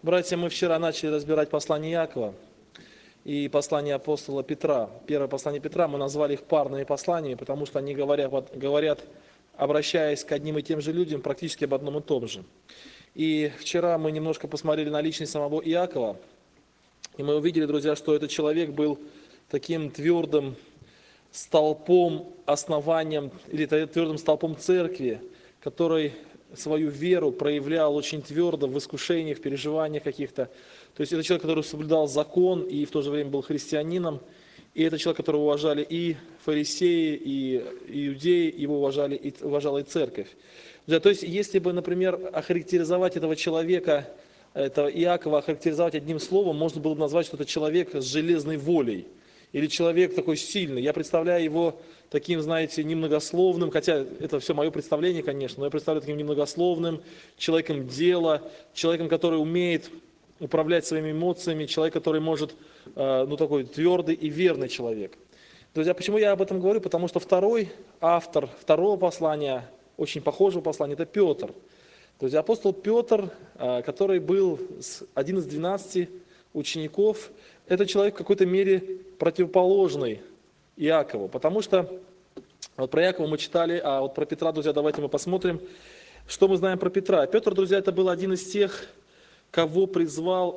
Братья, мы вчера начали разбирать послание Иакова и послание апостола Петра. Первое послание Петра мы назвали их парными посланиями, потому что они говорят, обращаясь к одним и тем же людям, практически об одном и том же. И вчера мы немножко посмотрели на личность самого Иакова, и мы увидели, друзья, что этот человек был таким твердым столпом, основанием, или твердым столпом церкви, который свою веру проявлял очень твердо в искушениях, в переживаниях каких-то. То есть это человек, который соблюдал закон и в то же время был христианином. И это человек, которого уважали и фарисеи, и иудеи, его уважала и церковь. То есть если бы, например, охарактеризовать этого человека, этого Иакова, охарактеризовать одним словом, можно было бы назвать, что это человек с железной волей. Или человек такой сильный. Я представляю его таким, знаете, немногословным, хотя это все мое представление, конечно, но я представляю таким немногословным, человеком дела, человеком, который умеет управлять своими эмоциями, человек, который может, такой твердый и верный человек. Друзья, почему я об этом говорю? Потому что второй автор второго послания, очень похожего послания, это Петр. Друзья, апостол Петр, который был один из 12 учеников, это человек в какой-то мере противоположный Иакову, потому что вот про Иакова мы читали, а вот про Петра, друзья, давайте мы посмотрим, что мы знаем про Петра. Петр, друзья, это был один из тех, которого призвал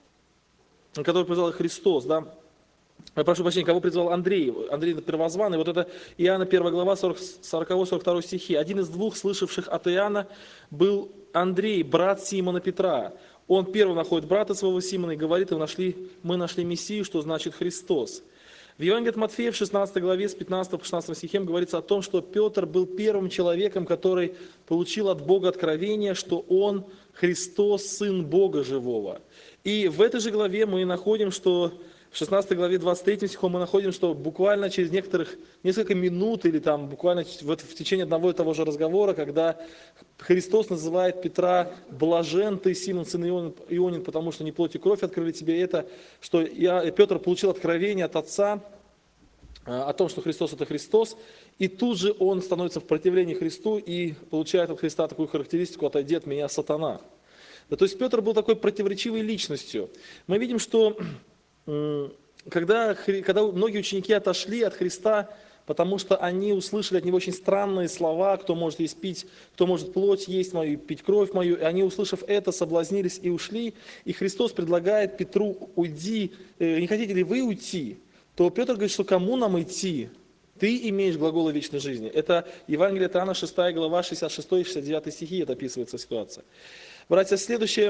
Христос, да? Прошу прощения, кого призвал Андрей Первозванный. Вот это Иоанна 1 глава, 40-42 стихи. Один из двух, слышавших от Иоанна, был брат Симона Петра. Он первым находит брата своего Симона и говорит, мы нашли Мессию, что значит Христос. В Евангелии от Матфея в 16 главе с 15 по 16 стихам говорится о том, что Петр был первым человеком, который получил от Бога откровение, что он Христос, Сын Бога Живого. И в этой же главе мы находим, что в 16 главе 23 стихом мы находим, что буквально через несколько минут или там буквально в течение одного и того же разговора, когда Христос называет Петра «блажен ты, Симон, сын Ионин, потому что не плоть и кровь открыли тебе это», что Петр получил откровение от Отца о том, что Христос – это Христос, и тут же он становится в противлении Христу и получает от Христа такую характеристику «отойди от меня, сатана». Да, то есть Петр был такой противоречивой личностью. Мы видим, что когда многие ученики отошли от Христа, потому что они услышали от Него очень странные слова, кто может есть пить, кто может плоть есть мою, пить кровь мою, и они, услышав это, соблазнились и ушли, и Христос предлагает Петру: уйди, не хотите ли вы уйти? То Петр говорит, что кому нам идти? Ты имеешь глаголы вечной жизни. Это Евангелие от Иоанна, 6 глава, 66 и 69 стихи, это описывается ситуация. Братья, следующая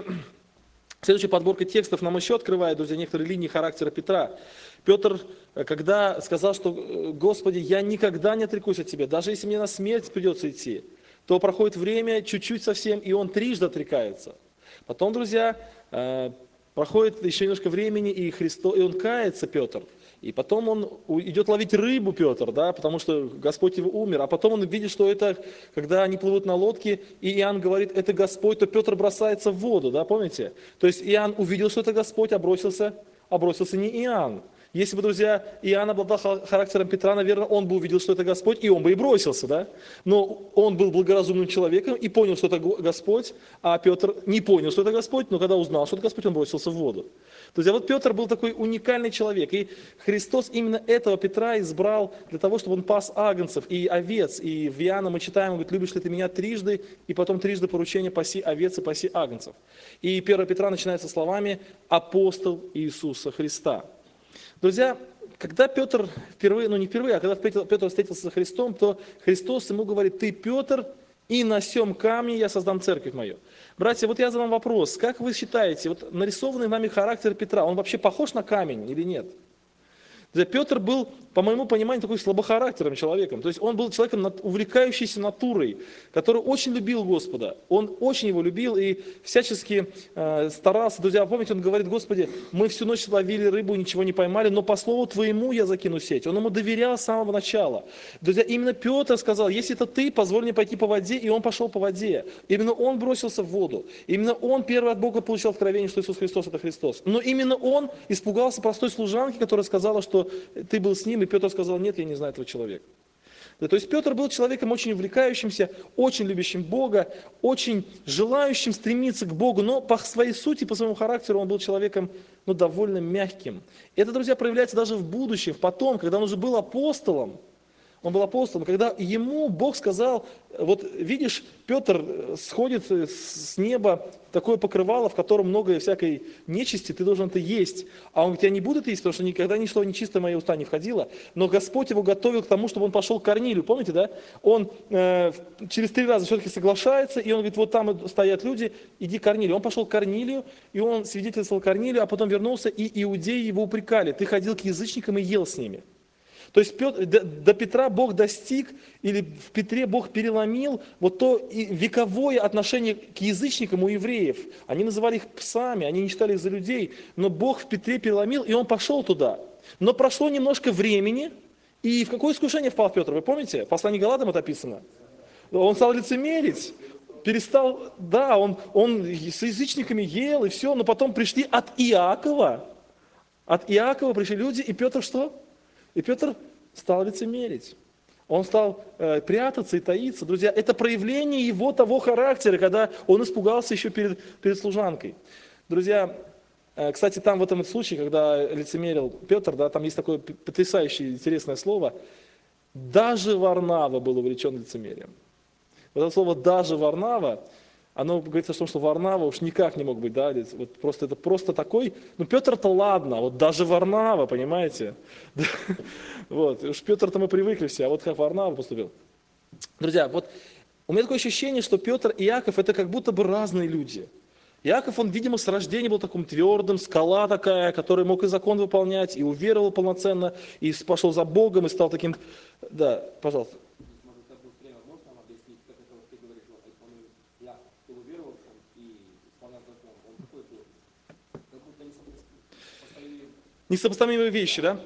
подборка текстов нам еще открывает, друзья, некоторые линии характера Петра. Петр, когда сказал, что «Господи, я никогда не отрекусь от Тебя, даже если мне на смерть придется идти», то проходит время, чуть-чуть совсем, и он трижды отрекается. Потом, друзья, проходит еще немножко времени, и он кается, Петр. И потом он идет ловить рыбу, Петр, да, потому что Господь его умер. А потом он видит, что это, когда они плывут на лодке, и Иоанн говорит, это Господь, то Петр бросается в воду, да, помните? То есть Иоанн увидел, что это Господь, а бросился не Иоанн. Если бы, друзья, Иоанн обладал характером Петра, наверное, он бы увидел, что это Господь, и он бы и бросился, да? Но он был благоразумным человеком и понял, что это Господь, а Петр не понял, что это Господь, но когда узнал, что это Господь, он бросился в воду. Друзья, вот Петр был такой уникальный человек, и Христос именно этого Петра избрал для того, чтобы он пас агнцев и овец. И в Иоанна мы читаем, он говорит, любишь ли ты меня трижды, и потом трижды поручение паси овец и паси агнцев. И 1 Петра начинается словами «апостол Иисуса Христа». Друзья, когда Петр когда Петр встретился со Христом, то Христос ему говорит, ты Петр, и на сем камне я создам церковь мою. Братья, вот я задам вопрос, как вы считаете, вот нарисованный нами характер Петра, он вообще похож на камень или нет? Петр был, по моему пониманию, такой слабохарактерным человеком. То есть он был человеком, увлекающейся натурой, который очень любил Господа. Он очень его любил и всячески старался. Друзья, помните, он говорит, Господи, мы всю ночь ловили рыбу, ничего не поймали, но по слову Твоему я закину сеть. Он ему доверял с самого начала. Друзья, именно Петр сказал, если это ты, позволь мне пойти по воде, и он пошел по воде. Именно он бросился в воду. Именно он первый от Бога получил откровение, что Иисус Христос – это Христос. Но именно он испугался простой служанки, которая сказала, что ты был с ним, и Петр сказал, нет, я не знаю этого человека. Да, то есть Петр был человеком очень увлекающимся, очень любящим Бога, очень желающим стремиться к Богу, но по своей сути, по своему характеру он был человеком довольно мягким. Это, друзья, проявляется даже в будущем, потом, когда он уже был апостолом. Он был апостолом, когда ему Бог сказал, вот видишь, Петр сходит с неба, такое покрывало, в котором много всякой нечисти, ты должен это есть. А он говорит, я не буду это есть, потому что никогда ничто нечистое в мои уста не входило. Но Господь его готовил к тому, чтобы он пошел к Корнилию. Помните, да? Он через 3 раза все-таки соглашается, и он говорит, вот там стоят люди, иди к Корнилию. Он пошел к Корнилию, и он свидетельствовал Корнилию, а потом вернулся, и иудеи его упрекали. Ты ходил к язычникам и ел с ними. То есть до Петра Бог достиг, или в Петре Бог переломил вот то вековое отношение к язычникам у евреев. Они называли их псами, они не считали их за людей, но Бог в Петре переломил, и он пошел туда. Но прошло немножко времени, и в какое искушение впал Петр, вы помните? В послании к Галатам это описано. Он стал лицемерить, перестал, да, он с язычниками ел, и все, но потом пришли от Иакова пришли люди, и Петр что? И Петр стал лицемерить. Он стал прятаться и таиться. Друзья, это проявление его того характера, когда он испугался еще перед служанкой. Друзья, кстати, там в этом случае, когда лицемерил Петр, да, там есть такое потрясающее интересное слово. Даже Варнава был увлечен лицемерием. Вот это слово «даже Варнава», оно говорится о том, что Варнава уж никак не мог быть, да, вот это просто такой, Петр-то ладно, вот даже Варнава, понимаете, вот, уж Петр-то мы привыкли все, а вот как Варнава поступил. Друзья, вот у меня такое ощущение, что Петр и Иаков это как будто бы разные люди. Иаков, он, видимо, с рождения был таким твердым, скала такая, который мог и закон выполнять, и уверовал полноценно, и пошел за Богом, и стал таким, да, пожалуйста. Несопоставимые вещи, да?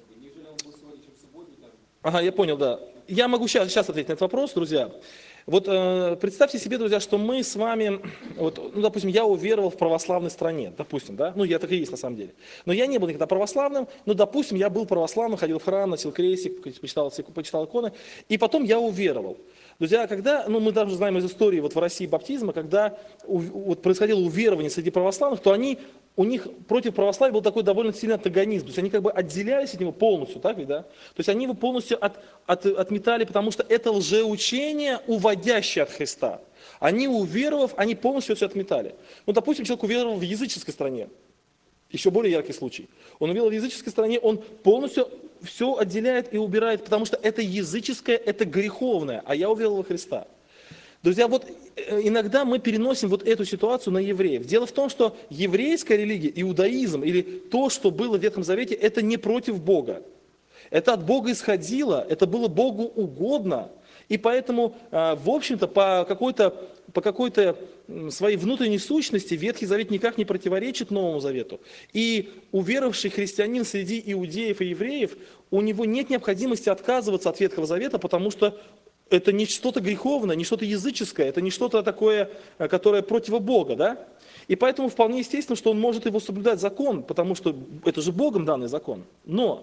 Ага, я понял, да. Я могу сейчас ответить на этот вопрос, друзья. Вот представьте себе, друзья, что мы с вами, вот, допустим, я уверовал в православной стране, допустим, да, я так и есть на самом деле. Но я не был никогда православным, но, допустим, я был православным, ходил в храм, носил крестик, почитал иконы, и потом я уверовал. Друзья, когда, мы даже знаем из истории вот в России баптизма, когда вот происходило уверование среди православных, то у них против православия был такой довольно сильный антагонизм. То есть они как бы отделялись от него полностью, так ведь, да? То есть они его полностью отметали, потому что это лжеучение, уводящее от Христа. Они, уверовав, они полностью все отметали. Допустим, человек уверовал в языческой стране. Еще более яркий случай. Он уверовал в языческой стране, он полностью все отделяет и убирает, потому что это языческое, это греховное, а я уверовал во Христа. Друзья, вот иногда мы переносим вот эту ситуацию на евреев. Дело в том, что еврейская религия, иудаизм или то, что было в Ветхом Завете, это не против Бога. Это от Бога исходило, это было Богу угодно. И поэтому, в общем-то, по какой-то своей внутренней сущности Ветхий Завет никак не противоречит Новому Завету. И уверовавший христианин среди иудеев и евреев, у него нет необходимости отказываться от Ветхого Завета, потому что это не что-то греховное, не что-то языческое, это не что-то такое, которое против Бога, да? И поэтому вполне естественно, что он может его соблюдать закон, потому что это же Богом данный закон. Но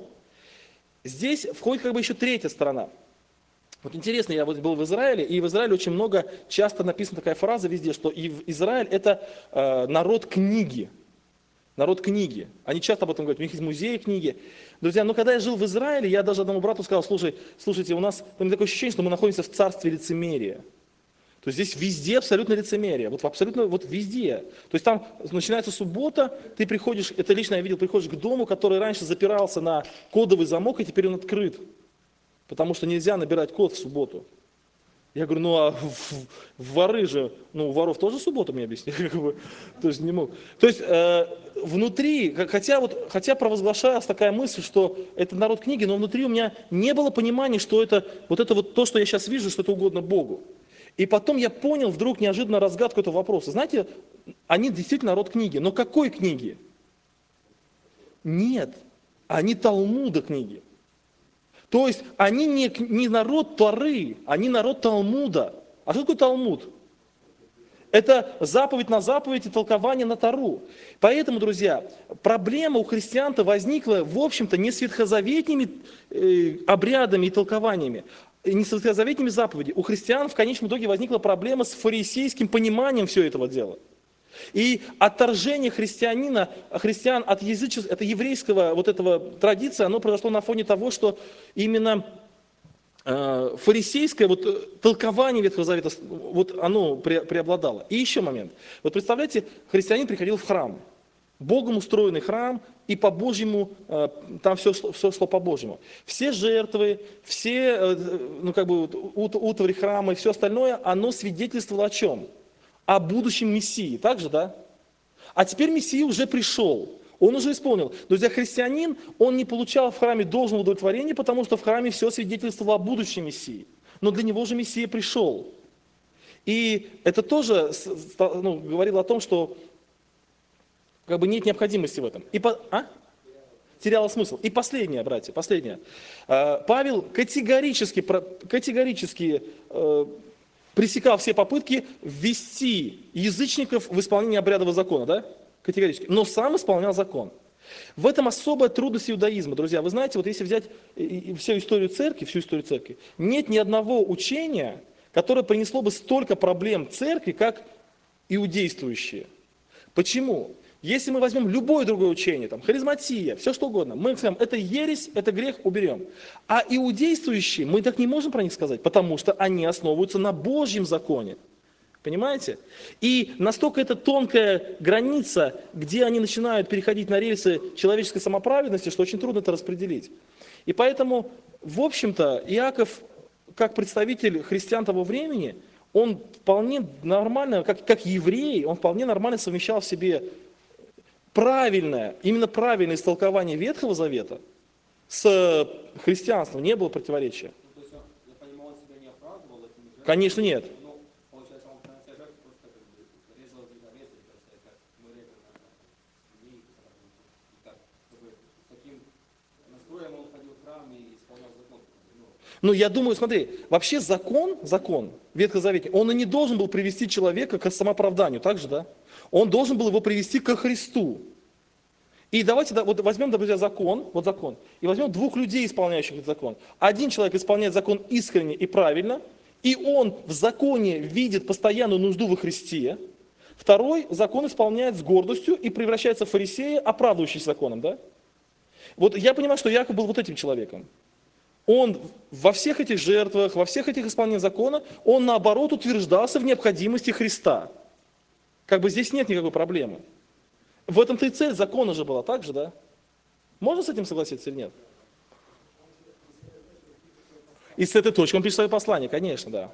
здесь входит как бы еще третья сторона. Вот интересно, я вот был в Израиле, и в Израиле очень много, часто написана такая фраза везде, что Израиль это народ книги. Народ книги. Они часто об этом говорят, у них есть музеи книги. Друзья, когда я жил в Израиле, я даже одному брату сказал, слушайте, у нас такое ощущение, что мы находимся в царстве лицемерия. То есть здесь везде абсолютно лицемерие, абсолютно везде. То есть там начинается суббота, ты приходишь, это лично я видел, приходишь к дому, который раньше запирался на кодовый замок, и теперь он открыт. Потому что нельзя набирать код в субботу. Я говорю, а воры же, у воров тоже суббота, мне объяснили, то есть не мог. То есть внутри, хотя провозглашалась такая мысль, что это народ книги, но внутри у меня не было понимания, что это то, что я сейчас вижу, что это угодно Богу. И потом я понял вдруг неожиданно разгадку этого вопроса. Знаете, они действительно народ книги, но какой книги? Нет, они Талмуда книги. То есть они не народ Торы, они народ Талмуда. А что такое Талмуд? Это заповедь на заповедь и толкование на Тору. Поэтому, друзья, проблема у христиан-то возникла, в общем-то, не с ветхозаветными обрядами и толкованиями, не с ветхозаветными заповедями. У христиан в конечном итоге возникла проблема с фарисейским пониманием всего этого дела. И отторжение христиан от языческого, это еврейского вот этого традиции, оно произошло на фоне того, что именно фарисейское вот толкование Ветхого Завета, вот оно преобладало. И еще момент. Вот представляете, христианин приходил в храм, Богом устроенный храм, и по Божьему, там все шло по Божьему. Все жертвы, все, утварь храма и все остальное, оно свидетельствовало о чем? О будущем Мессии, так же, да? А теперь Мессия уже пришел, он уже исполнил. Друзья, христианин, он не получал в храме должного удовлетворения, потому что в храме все свидетельствовало о будущем Мессии. Но для него же Мессия пришел. И это тоже говорило о том, что нет необходимости в этом. Теряло смысл. И последнее, братья, последнее. Павел категорически пресекал все попытки ввести язычников в исполнение обрядового закона, да? Категорически. Но сам исполнял закон. В этом особая трудность иудаизма, друзья. Вы знаете, вот если взять всю историю церкви, нет ни одного учения, которое принесло бы столько проблем церкви, как иудействующие. Почему? Если мы возьмем любое другое учение, там, харизматия, все что угодно, мы скажем, это ересь, это грех, уберем. А иудействующие, мы так не можем про них сказать, потому что они основываются на Божьем законе. Понимаете? И настолько это тонкая граница, где они начинают переходить на рельсы человеческой самоправедности, что очень трудно это распределить. И поэтому, в общем-то, Иаков, как представитель христиан того времени, он вполне нормально, как еврей, он вполне нормально совмещал в себе именно правильное истолкование Ветхого Завета с христианством, не было противоречия. То есть, я понимал, он себя не оправдывал этим жертвам? Конечно, нет. Ну, получается, он приносил жертву, просто резал для резать, как мы режем на свиней, и так, таким настроем он ходил в храм и исполнял закон. Ну, я думаю, смотри, вообще закон Ветхозаветный, он и не должен был привести человека к самооправданию, так же, да? Он должен был его привести ко Христу. И давайте вот возьмем, друзья, закон, и возьмем двух людей, исполняющих этот закон. Один человек исполняет закон искренне и правильно, и он в законе видит постоянную нужду во Христе. Второй закон исполняет с гордостью и превращается в фарисея, оправдывающийся законом, да? Вот я понимаю, что Иаков был вот этим человеком. Он во всех этих жертвах, во всех этих исполнениях закона, он наоборот утверждался в необходимости Христа. Здесь нет никакой проблемы. В этом-то и цель закона же была, так же, да? Можно с этим согласиться или нет? И с этой точки он пишет свое послание, конечно, да.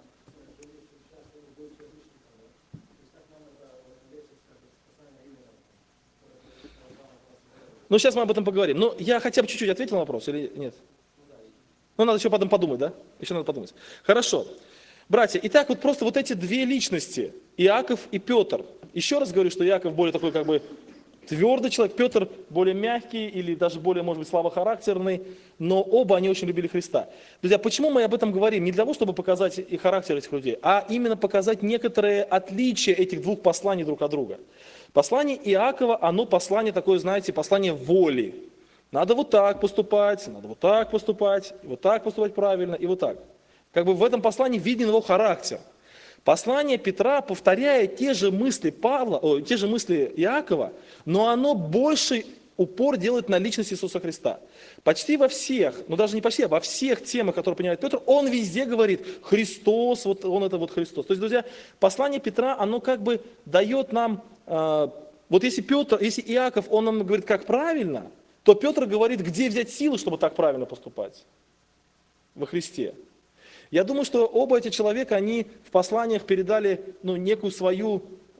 Ну, сейчас мы об этом поговорим. Но я хотя бы чуть-чуть ответил на вопрос или нет? Ну, надо еще потом подумать, да? Еще надо подумать. Хорошо. Братья, итак, вот просто вот эти две личности, Иаков и Петр. Еще раз говорю, что Иаков более такой твердый человек, Петр более мягкий или даже более, может быть, слабохарактерный, но оба они очень любили Христа. Друзья, почему мы об этом говорим? Не для того, чтобы показать и характер этих людей, а именно показать некоторые отличия этих двух посланий друг от друга. Послание Иакова, оно послание такое, знаете, послание воли. Надо вот так поступать, надо вот так поступать, и вот так поступать правильно, и вот так. В этом послании виден его характер. Послание Петра повторяет те же мысли Иакова, но оно больше упор делает на личность Иисуса Христа. Почти во всех, даже не почти, а во всех темах, которые принимает Петр, он везде говорит Христос, вот он это вот Христос. То есть, друзья, послание Петра, оно дает нам, если Иаков, он нам говорит, как правильно, то Петр говорит, где взять силы, чтобы так правильно поступать во Христе. Я думаю, что оба эти человека, они в посланиях передали некую свой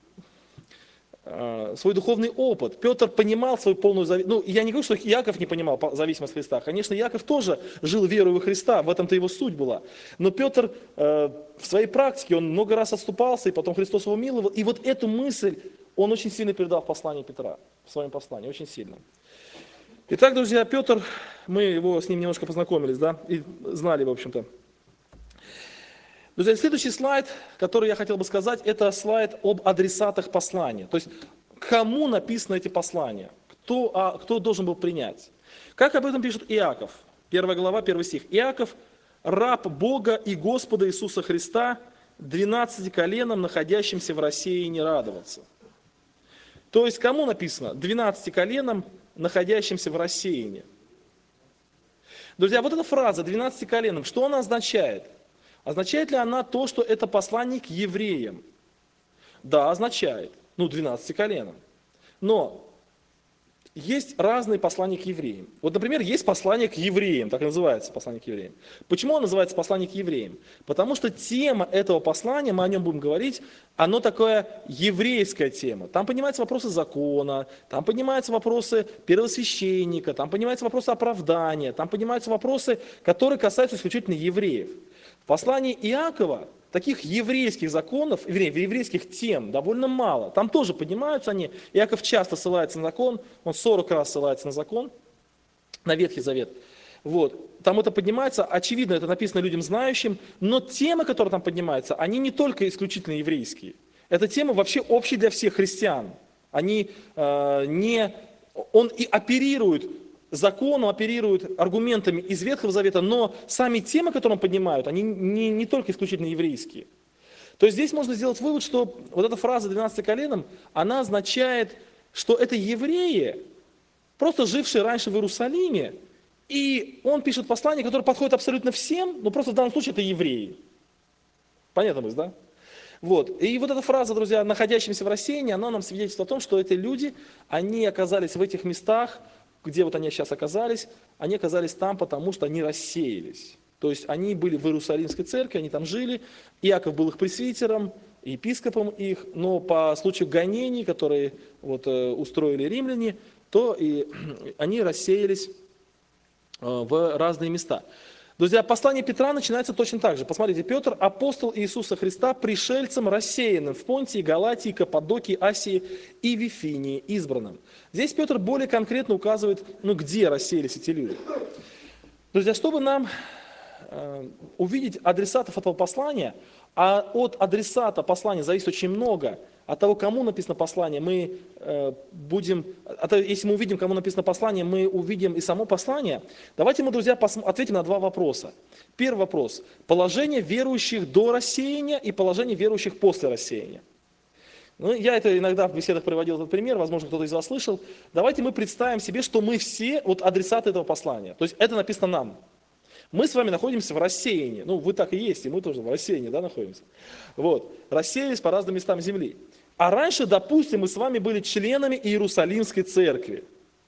духовный опыт. Петр понимал свою полную зависимость. Я не говорю, что Иаков не понимал зависимость Христа. Конечно, Иаков тоже жил верой во Христа, в этом-то его суть была. Но Петр в своей практике, он много раз отступался, и потом Христос его миловал. И вот эту мысль он очень сильно передал в послании Петра, в своем послании, очень сильно. Итак, друзья, Петр, мы с ним немножко познакомились, да, и знали, в общем-то. Друзья, следующий слайд, который я хотел бы сказать, это слайд об адресатах послания. То есть, кому написаны эти послания, кто должен был принять. Как об этом пишет Иаков, 1 глава, 1 стих. Иаков, раб Бога и Господа Иисуса Христа, 12 коленам, находящимся в рассеянии, радоваться». То есть кому написано? 12 коленам, находящимся в рассеянии. Друзья, вот эта фраза «12 коленам», что она означает? Означает ли она то, что это послание к евреям? Да, означает. 12 коленам. Но есть разные послания к евреям. Вот, например, есть послание к евреям, так и называется послание к евреям. Почему оно называется послание к евреям? Потому что тема этого послания, мы о нем будем говорить, оно такая еврейская тема. Там поднимаются вопросы закона, там поднимаются вопросы первосвященника, там поднимаются вопросы оправдания, там поднимаются вопросы, которые касаются исключительно евреев. В послании Иакова таких еврейских законов, еврейских тем довольно мало. Там тоже поднимаются они. Иаков часто ссылается на закон, он 40 раз ссылается на закон, на Ветхий Завет. Вот. Там это поднимается, очевидно, это написано людям знающим, но темы, которые там поднимаются, они не только исключительно еврейские. Это темы вообще общие для всех христиан. Он и оперирует законом, оперирует аргументами из Ветхого Завета, но сами темы, которые он поднимает, они не только исключительно еврейские. То есть здесь можно сделать вывод, что вот эта фраза «12 коленам», она означает, что это евреи, просто жившие раньше в Иерусалиме, и он пишет послание, которое подходит абсолютно всем, но просто в данном случае это евреи. Понятно мысль, да? Вот. И вот эта фраза, друзья, находящимся в рассеянии, она нам свидетельствует о том, что эти люди, они оказались в этих местах, где вот они сейчас оказались, они оказались там, потому что они рассеялись. То есть они были в Иерусалимской церкви, они там жили, Иаков был их пресвитером, епископом их, но по случаю гонений, которые вот, устроили римляне, то и они рассеялись в разные места. Друзья, послание Петра начинается точно так же. Посмотрите, Петр, апостол Иисуса Христа, пришельцем, рассеянным в Понтии, Галатии, Каппадокии, Асии и Вифинии, избранным. Здесь Петр более конкретно указывает, где рассеялись эти люди. Друзья, чтобы нам увидеть адресатов этого послания, а от адресата послания зависит очень много, от того, кому написано послание, мы если мы увидим, кому написано послание, мы увидим и само послание. Давайте мы, друзья, ответим на два вопроса. Первый вопрос. Положение верующих до рассеяния и положение верующих после рассеяния. Я это иногда в беседах приводил этот пример, возможно, кто-то из вас слышал. Давайте мы представим себе, что мы все адресаты этого послания. То есть это написано нам. Мы с вами находимся в рассеянии. Вы так и есть, и мы тоже в рассеянии, находимся. Рассеялись по разным местам земли. А раньше, допустим, мы с вами были членами Иерусалимской церкви.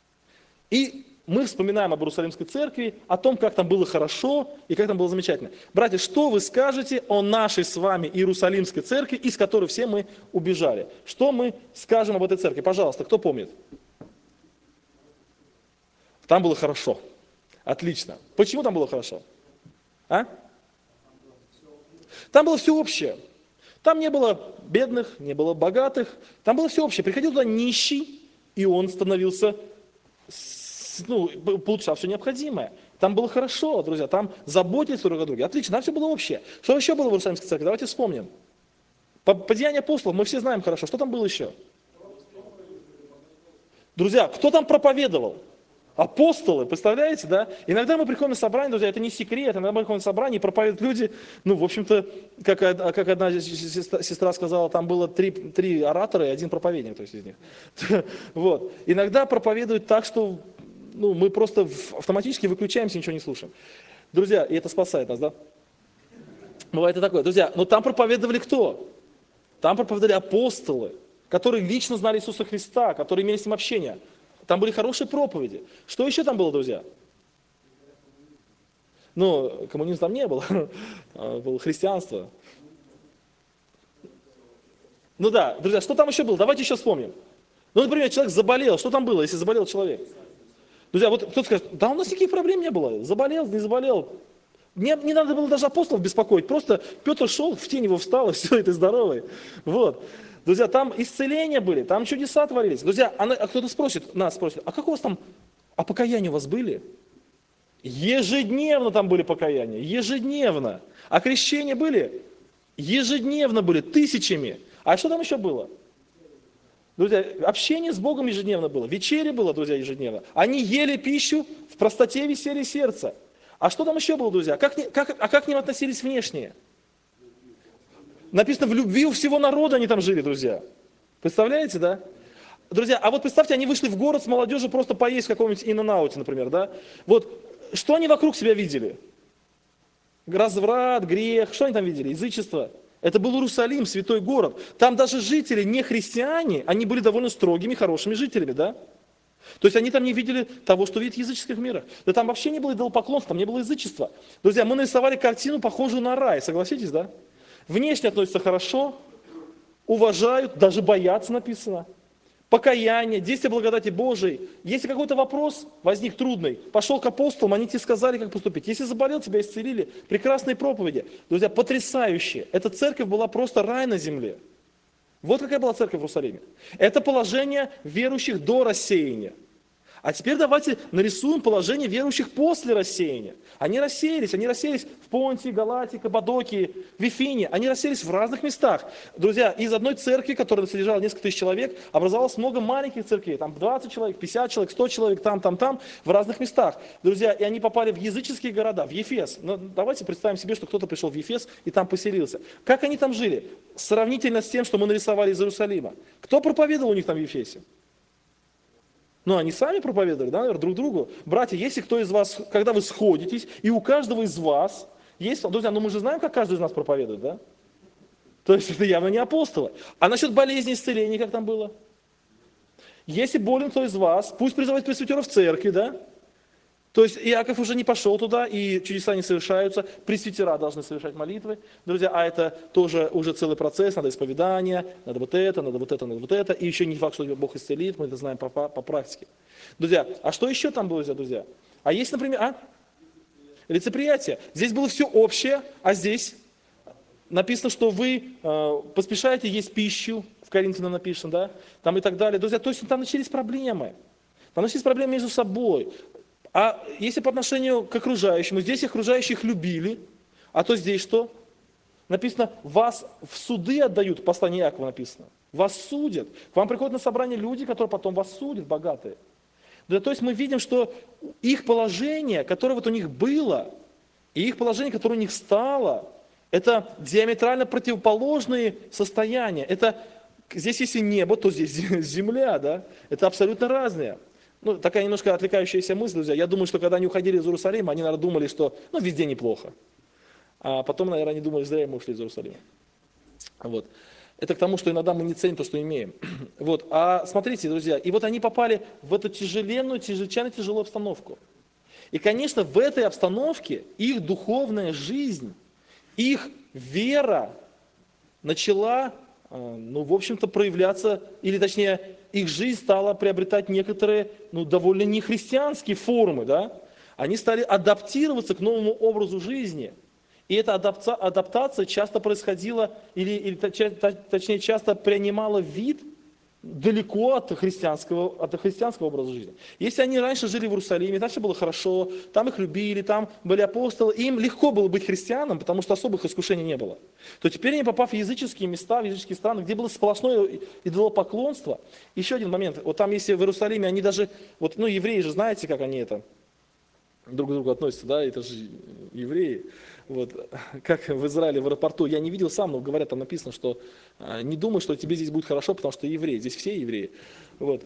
И мы вспоминаем об Иерусалимской церкви, о том, как там было хорошо и как там было замечательно. Братья, что вы скажете о нашей с вами Иерусалимской церкви, из которой все мы убежали? Что мы скажем об этой церкви? Пожалуйста, кто помнит? Там было хорошо. Отлично. Почему там было хорошо? Там было все общее. Там не было бедных, не было богатых. Там было все общее. Приходил туда нищий, и он становился, получал все необходимое. Там было хорошо, друзья. Там заботились друг о друге. Отлично, там все было общее. Что еще было в Иерусалимской церкви? Давайте вспомним. По Деяниям апостолов мы все знаем хорошо. Что там было еще? Друзья, кто там проповедовал? Апостолы, представляете, да? Иногда мы приходим на собрание, друзья, это не секрет, иногда мы приходим на собрание, и проповедуют люди, в общем-то, как одна сестра сказала, там было три оратора и один проповедник, то есть из них. Вот. Иногда проповедуют так, что мы просто автоматически выключаемся, ничего не слушаем. Друзья, и это спасает нас, да? Бывает и такое. Друзья, но там проповедовали кто? Там проповедовали апостолы, которые лично знали Иисуса Христа, которые имели с ним общение. Там были хорошие проповеди. Что еще там было, друзья? Коммунизма там не было. Было христианство. Друзья, что там еще было? Давайте еще вспомним. Например, человек заболел. Что там было, если заболел человек? Друзья, вот кто-то скажет, да у нас никаких проблем не было. Заболел, не заболел. Не надо было даже апостолов беспокоить. Просто Петр шел, в тень его встал, и все, и ты здоровый. Вот. Друзья, там исцеления были, там чудеса творились. Друзья, кто-то нас спросит, а как у вас там, покаяния у вас были? Ежедневно там были покаяния, ежедневно. А крещения были? Ежедневно были, тысячами. А что там еще было? Друзья, общение с Богом ежедневно было, вечеря было, друзья, ежедневно. Они ели пищу, в простоте веселье сердца. А что там еще было, друзья? Как к ним относились внешние? Написано, в любви у всего народа они там жили, друзья. Представляете, да? Друзья, а вот представьте, они вышли в город с молодежью просто поесть в каком-нибудь In-N-Out, например, да? Вот, что они вокруг себя видели? Разврат, грех, что они там видели? Язычество. Это был Иерусалим, святой город. Там даже жители, не христиане, они были довольно строгими, хорошими жителями, да? То есть они там не видели того, что видят в языческих мирах. Да там вообще не было идолопоклонства, там не было язычества. Друзья, мы нарисовали картину, похожую на рай, согласитесь, да? Внешне относятся хорошо, уважают, даже боятся, написано. Покаяние, действие благодати Божией. Если какой-то вопрос возник трудный, пошел к апостолам, они тебе сказали, как поступить. Если заболел, тебя исцелили. Прекрасные проповеди. Друзья, потрясающие. Эта церковь была просто рай на земле. Вот какая была церковь в Иерусалиме. Это положение верующих до рассеяния. А теперь давайте нарисуем положение верующих после рассеяния. Они рассеялись в Понтии, Галатии, Каппадокии, Вифине. Они рассеялись в разных местах. Друзья, из одной церкви, которая содержала несколько тысяч человек, образовалось много маленьких церквей. Там 20 человек, 50 человек, 100 человек, там, в разных местах. Друзья, и они попали в языческие города, в Ефес. Но давайте представим себе, что кто-то пришел в Ефес и там поселился. Как они там жили? Сравнительно с тем, что мы нарисовали из Иерусалима. Кто проповедовал у них там в Ефесе? Ну, они сами проповедовали, да, наверное, друг другу. Братья, если кто из вас, когда вы сходитесь, и у каждого из вас есть... Друзья, ну мы же знаем, как каждый из нас проповедует, да? То есть это явно не апостолы. А насчет болезни, исцеления, как там было? Если болен кто из вас, пусть призывает пресвитеров в церкви, да? То есть Иаков уже не пошел туда, и чудеса не совершаются. Пресвитера должны совершать молитвы. Друзья, а это тоже уже целый процесс, надо исповедание, надо вот это, надо вот это, надо вот это. И еще не факт, что Бог исцелит, мы это знаем по практике. Друзья, а что еще там было, друзья? А есть, например, лицеприятие. Здесь было все общее, а здесь написано, что вы поспешаете есть пищу, в Коринфянам написано, да? Там и так далее. Друзья, то есть там начались проблемы. Там начались проблемы между собой. А если по отношению к окружающим, здесь окружающих любили, а то здесь что? Написано, вас в суды отдают, послание Иакова написано. Вас судят. К вам приходят на собрание люди, которые потом вас судят, богатые. Да, то есть мы видим, что их положение, которое вот у них было, и их положение, которое у них стало, это диаметрально противоположные состояния. Это здесь если небо, то здесь земля, да? Это абсолютно разные. Ну, такая немножко отвлекающаяся мысль, друзья. Я думаю, что когда они уходили из Иерусалима, они, наверное, думали, что, ну, везде неплохо. А потом, наверное, они думали, зря мы ушли из Иерусалима. Вот. Это к тому, что иногда мы не ценим то, что имеем. Вот. А смотрите, друзья, и вот они попали в эту тяжеленную, чрезвычайно тяжелую обстановку. И, конечно, в этой обстановке их духовная жизнь, их вера начала, ну, в общем-то, проявляться, или точнее, их жизнь стала приобретать некоторые, ну, довольно нехристианские формы, да? Они стали адаптироваться к новому образу жизни. И эта адаптация часто происходила, или точнее, часто принимала вид далеко от христианского образа жизни. Если они раньше жили в Иерусалиме, там все было хорошо, там их любили, там были апостолы, им легко было быть христианом, потому что особых искушений не было, то теперь они, попав в языческие места, в языческие страны, где было сплошное идолопоклонство. Еще один момент, вот там если в Иерусалиме, они даже, вот, ну, евреи же, знаете, как они это друг к другу относятся, да, это же евреи. Вот, как в Израиле в аэропорту, я не видел сам, но говорят, там написано, что не думай, что тебе здесь будет хорошо, потому что ты еврей, здесь все евреи. Вот.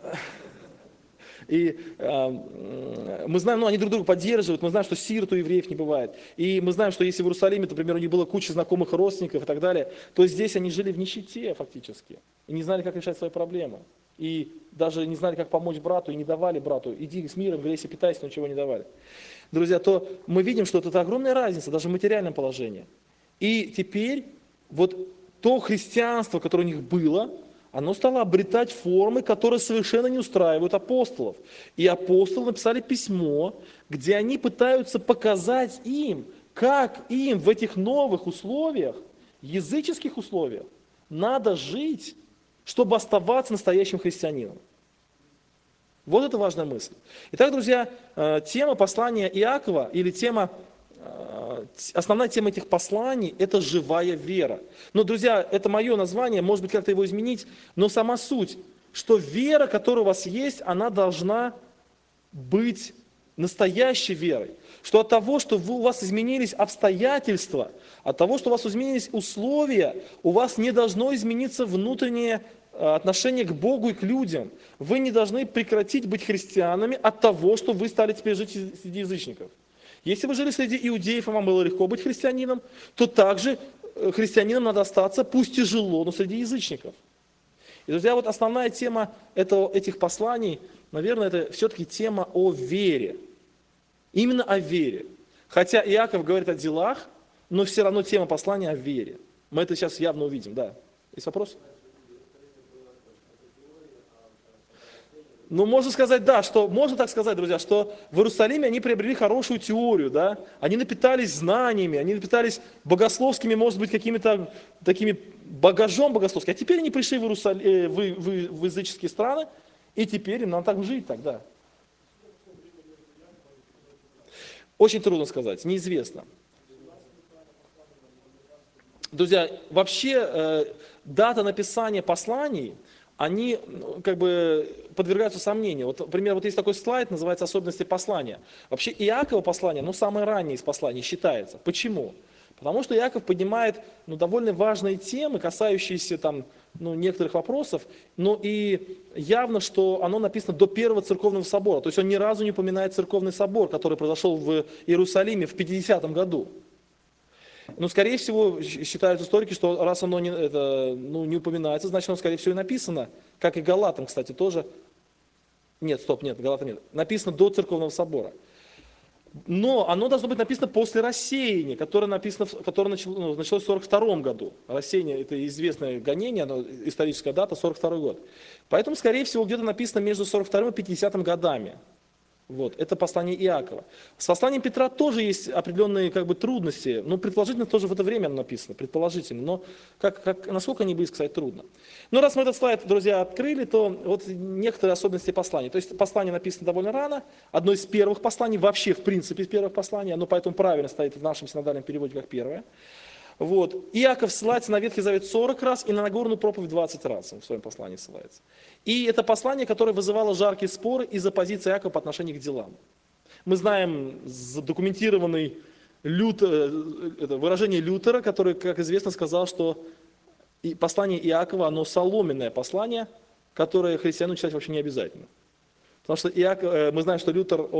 И мы знаем, ну, они друг друга поддерживают, мы знаем, что сирот у евреев не бывает. И мы знаем, что если в Иерусалиме, например, у них было куча знакомых родственников и так далее, то здесь они жили в нищете фактически и не знали, как решать свои проблемы. И даже не знали, как помочь брату, и не давали брату, иди с миром, грейся, питайся, но ничего не давали. Друзья, то мы видим, что это огромная разница, даже в материальном положении. И теперь вот то христианство, которое у них было, оно стало обретать формы, которые совершенно не устраивают апостолов. И апостолы написали письмо, где они пытаются показать им, как им в этих новых условиях, языческих условиях, надо жить, чтобы оставаться настоящим христианином. Вот это важная мысль. Итак, друзья, тема послания Иакова, или основная тема этих посланий – это живая вера. Но, друзья, это мое название, может быть, как-то его изменить, но сама суть, что вера, которая у вас есть, она должна быть настоящей верой. Что от того, что у вас изменились обстоятельства, от того, что у вас изменились условия, у вас не должно измениться внутреннее отношение к Богу и к людям. Вы не должны прекратить быть христианами от того, что вы стали теперь жить среди язычников. Если вы жили среди иудеев, и вам было легко быть христианином, то также христианином надо остаться, пусть тяжело, но среди язычников. И, друзья, вот основная тема этих посланий, наверное, это все-таки тема о вере. Именно о вере. Хотя Иаков говорит о делах, но все равно тема послания о вере. Мы это сейчас явно увидим, да. Есть вопрос? Ну, можно сказать, да, что, можно так сказать, друзья, что в Иерусалиме они приобрели хорошую теорию, да, они напитались знаниями, они напитались богословскими, может быть, какими-то такими багажом богословским, а теперь они пришли в языческие страны, и теперь им надо так жить тогда. Очень трудно сказать, неизвестно. Друзья, вообще дата написания посланий, они как бы подвергаются сомнению. Вот, например, вот есть такой слайд, называется «Особенности послания». Вообще Иакова послание, самое раннее из посланий считается. Почему? Потому что Иаков поднимает довольно важные темы, касающиеся некоторых вопросов, но и явно, что оно написано до Первого церковного собора. То есть он ни разу не упоминает церковный собор, который произошел в Иерусалиме в 50-м году. Но, скорее всего, считают историки, что раз оно не упоминается, значит, оно, скорее всего, и написано, как и Галатам, кстати, тоже. Нет, Галатам нет. Написано до церковного собора. Но оно должно быть написано после рассеяния, которое началось в 42 году. Рассеяние – это известное гонение, историческая дата, 42 год. Поэтому, скорее всего, где-то написано между 42 и 50 годами. Вот, это послание Иакова. С посланием Петра тоже есть определенные трудности, предположительно тоже в это время оно написано, предположительно, но насколько они близко, сказать трудно. Но раз мы этот слайд, друзья, открыли, то вот некоторые особенности послания. То есть послание написано довольно рано, одно из первых посланий, вообще в принципе из первых посланий, оно поэтому правильно стоит в нашем синодальном переводе как первое. Вот. Иаков ссылается на Ветхий Завет 40 раз и на Нагорную проповедь 20 раз, он в своем послании ссылается. И это послание, которое вызывало жаркие споры из-за позиции Иакова по отношению к делам. Мы знаем задокументированный выражение Лютера, который, как известно, сказал, что послание Иакова, оно соломенное послание, которое христианину читать вообще не обязательно. Потому что мы знаем, что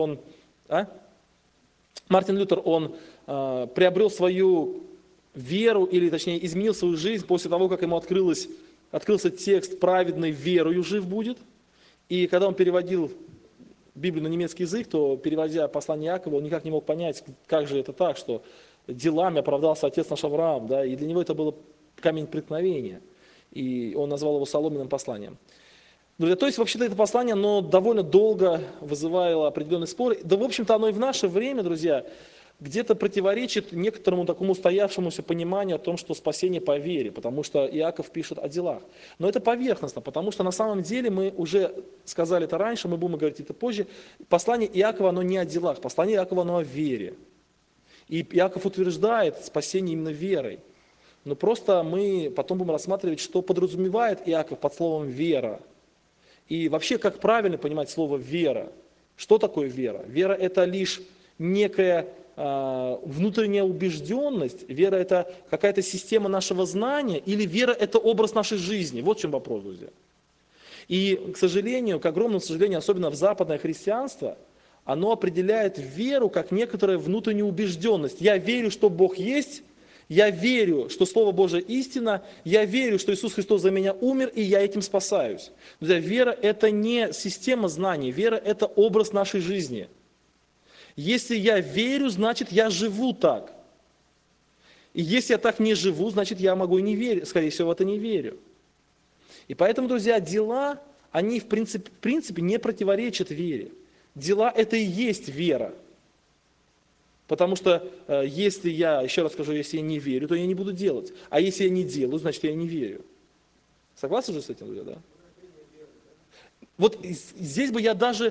Мартин Лютер, он приобрел свою веру, или точнее изменил свою жизнь после того, как ему открылся текст «праведный верою жив будет». И когда он переводил Библию на немецкий язык, то, переводя послание Иакова, он никак не мог понять, как же это так, что делами оправдался отец наш Авраам, да, и для него это было камень преткновения. И он назвал его соломенным посланием. Друзья, то есть, вообще-то, это послание, оно довольно долго вызывало определенные споры. Да, в общем-то, оно и в наше время, друзья, где-то противоречит некоторому такому устоявшемуся пониманию о том, что спасение по вере, потому что Иаков пишет о делах. Но это поверхностно, потому что на самом деле мы уже сказали это раньше, мы будем говорить это позже. Послание Иакова, оно не о делах, послание Иакова, оно о вере. И Иаков утверждает спасение именно верой. Но просто мы потом будем рассматривать, что подразумевает Иаков под словом «вера». И вообще, как правильно понимать слово «вера». Что такое вера? Вера – это лишь некая внутренняя убежденность, вера – это какая-то система нашего знания, или вера – это образ нашей жизни? Вот в чем вопрос, друзья. И, к сожалению, к огромному сожалению, особенно в западное христианство, оно определяет веру как некоторую внутреннюю убежденность. Я верю, что Бог есть, я верю, что Слово Божие истина, я верю, что Иисус Христос за меня умер, и я этим спасаюсь. Друзья, вера – это не система знаний, вера – это образ нашей жизни. Если я верю, значит, я живу так. И если я так не живу, значит, я могу и не верить, скорее всего, в это не верю. И поэтому, друзья, дела, они в принципе не противоречат вере. Дела – это и есть вера. Потому что если я, еще раз скажу, если я не верю, то я не буду делать. А если я не делаю, значит, я не верю. Согласны же с этим, друзья, да? Вот здесь бы я даже...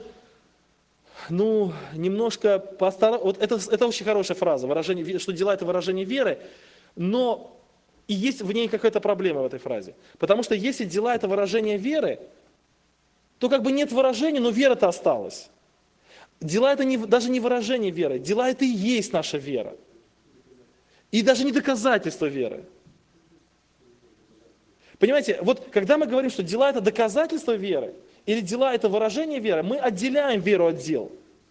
немножко постарался. Вот это очень хорошая фраза, выражение, что дела – это выражение веры, но и есть в ней какая-то проблема в этой фразе. Потому что если дела – это выражение веры, то как бы нет выражения, но вера-то осталась. Дела это даже не выражение веры, дела это и есть наша вера. И даже не доказательство веры. Понимаете, вот когда мы говорим, что дела это доказательство веры, или дела это выражение веры, мы отделяем веру от дел.